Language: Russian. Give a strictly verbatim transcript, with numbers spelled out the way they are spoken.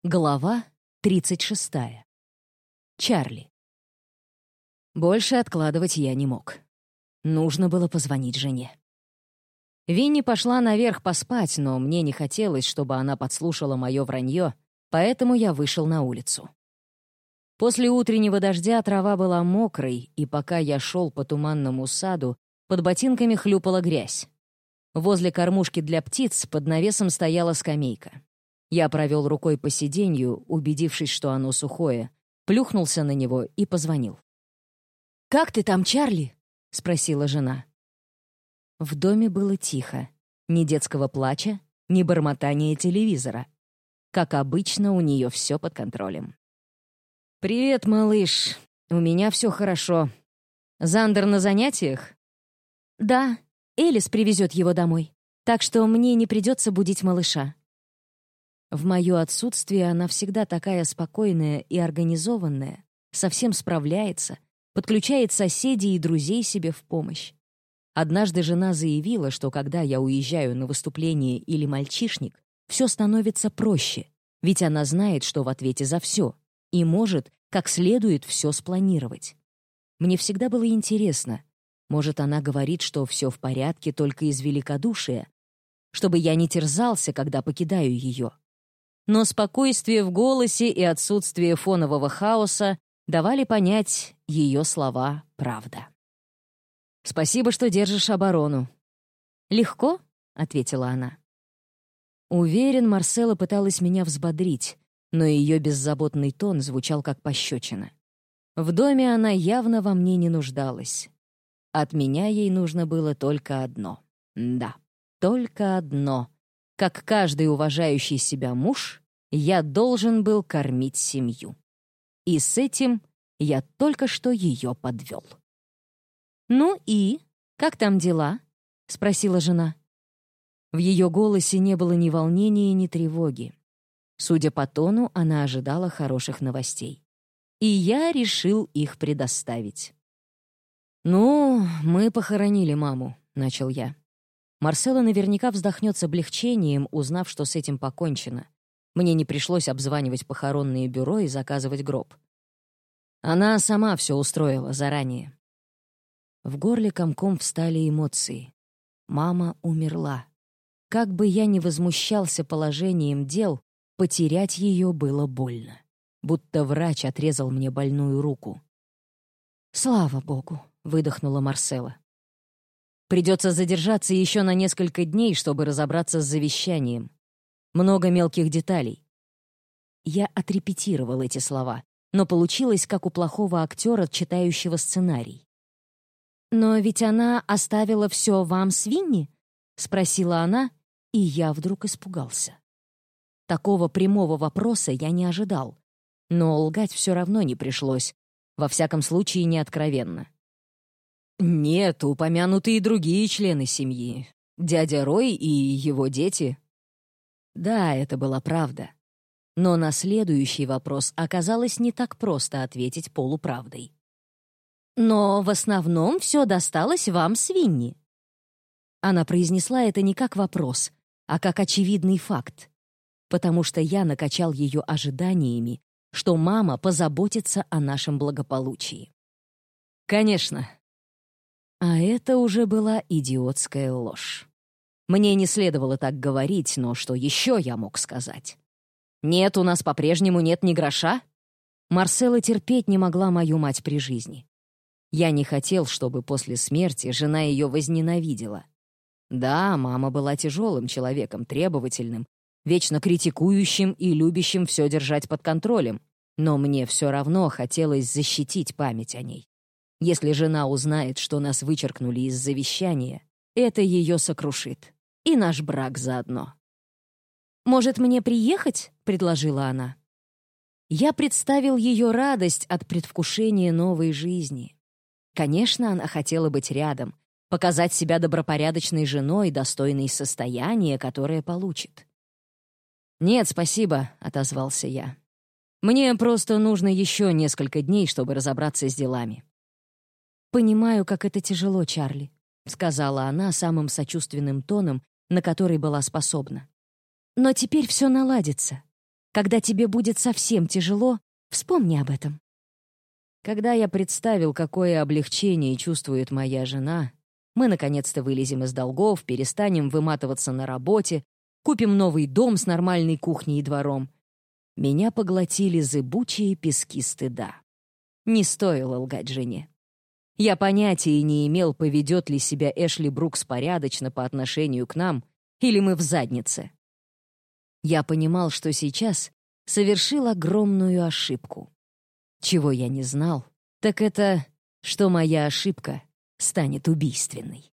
Глава тридцать шестая. Чарли. Больше откладывать я не мог. Нужно было позвонить жене. Винни пошла наверх поспать, но мне не хотелось, чтобы она подслушала мое вранье, поэтому я вышел на улицу. После утреннего дождя трава была мокрой, и пока я шел по туманному саду, под ботинками хлюпала грязь. Возле кормушки для птиц под навесом стояла скамейка. Я провел рукой по сиденью, убедившись, что оно сухое, плюхнулся на него и позвонил. «Как ты там, Чарли?» — спросила жена. В доме было тихо. Ни детского плача, ни бормотания телевизора. Как обычно, у нее все под контролем. «Привет, малыш. У меня все хорошо. Зандер на занятиях?» «Да, Элис привезет его домой, так что мне не придется будить малыша». В мое отсутствие она всегда такая спокойная и организованная, совсем справляется, подключает соседей и друзей себе в помощь. Однажды жена заявила, что когда я уезжаю на выступление или мальчишник, все становится проще, ведь она знает, что в ответе за все, и может как следует все спланировать. Мне всегда было интересно, может, она говорит, что все в порядке только из великодушия, чтобы я не терзался, когда покидаю ее. Но спокойствие в голосе и отсутствие фонового хаоса давали понять, ее слова — правда. «Спасибо, что держишь оборону». «Легко?» — ответила она. Уверен, Марсела пыталась меня взбодрить, но ее беззаботный тон звучал как пощечина. В доме она явно во мне не нуждалась. От меня ей нужно было только одно. Да, только одно. Как каждый уважающий себя муж, я должен был кормить семью. И с этим я только что ее подвел. «Ну и? Как там дела?» — спросила жена. В ее голосе не было ни волнения, ни тревоги. Судя по тону, она ожидала хороших новостей. И я решил их предоставить. «Ну, мы похоронили маму», — начал я. Марсела наверняка вздохнет с облегчением, узнав, что с этим покончено. Мне не пришлось обзванивать похоронные бюро и заказывать гроб. Она сама все устроила заранее. В горле комком встали эмоции. Мама умерла. Как бы я ни возмущался положением дел, потерять ее было больно. Будто врач отрезал мне больную руку. «Слава богу», — выдохнула Марсела. «Придется задержаться еще на несколько дней, чтобы разобраться с завещанием. Много мелких деталей». Я отрепетировал эти слова, но получилось, как у плохого актера, читающего сценарий. «Но ведь она оставила все вам с Винни?» — спросила она, и я вдруг испугался. Такого прямого вопроса я не ожидал, но лгать все равно не пришлось, во всяком случае не откровенно. «Нет, упомянуты и другие члены семьи. Дядя Рой и его дети». Да, это была правда. Но на следующий вопрос оказалось не так просто ответить полуправдой. «Но в основном все досталось вам с Винни». Она произнесла это не как вопрос, а как очевидный факт, потому что я накачал ее ожиданиями, что мама позаботится о нашем благополучии. «Конечно». А это уже была идиотская ложь. Мне не следовало так говорить, но что еще я мог сказать? «Нет, у нас по-прежнему нет ни гроша?» Марсела терпеть не могла мою мать при жизни. Я не хотел, чтобы после смерти жена ее возненавидела. Да, мама была тяжелым человеком, требовательным, вечно критикующим и любящим все держать под контролем, но мне все равно хотелось защитить память о ней. Если жена узнает, что нас вычеркнули из завещания, это ее сокрушит. И наш брак заодно. «Может, мне приехать?» — предложила она. Я представил ее радость от предвкушения новой жизни. Конечно, она хотела быть рядом, показать себя добропорядочной женой, достойной состояния, которое получит. «Нет, спасибо», — отозвался я. «Мне просто нужно еще несколько дней, чтобы разобраться с делами». «Понимаю, как это тяжело, Чарли», — сказала она самым сочувственным тоном, на который была способна. «Но теперь все наладится. Когда тебе будет совсем тяжело, вспомни об этом. Когда я представил, какое облегчение чувствует моя жена, мы наконец-то вылезем из долгов, перестанем выматываться на работе, купим новый дом с нормальной кухней и двором, меня поглотили зыбучие пески стыда. Не стоило лгать жене. Я понятия не имел, поведет ли себя Эшли Брукс порядочно по отношению к нам, или мы в заднице. Я понимал, что сейчас совершил огромную ошибку. Чего я не знал, так это, что моя ошибка станет убийственной.